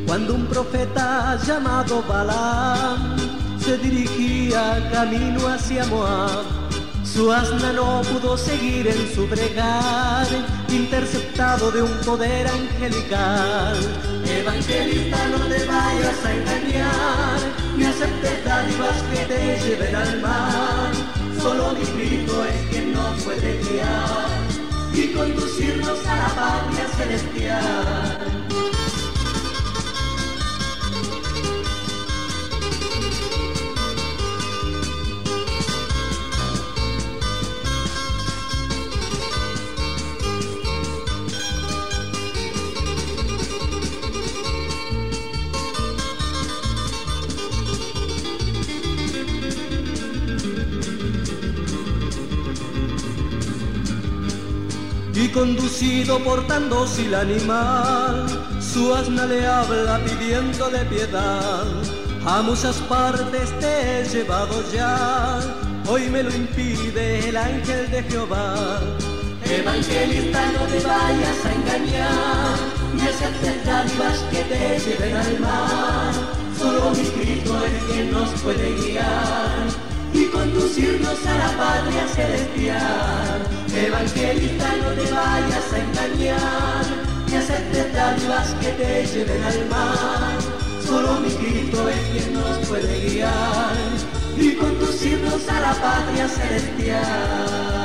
Cuando un profeta llamado Balaam se dirigía camino hacia Moab, su asna no pudo seguir en su bregar, interceptado de un poder angelical. Evangelista, no te vayas a engañar, ni aceptes dádivas que te lleven al mar. Solo mi Cristo es quien nos puede guiar y conducirnos a la patria celestial. Y conducido por tan dócil animal, su asna le habla pidiéndole piedad. A muchas partes te he llevado ya, hoy me lo impide el ángel de Jehová. Evangelista, no te vayas a engañar, ni aceptes dádivas que te lleven al mar. Solo mi Cristo es quien nos puede guiar y conducirnos a la patria celestial. Evangelista, no te vayas a engañar, ni aceptes dádivas que te lleven al mar. Solo mi Cristo es quien nos puede guiar y conducirnos a la patria celestial.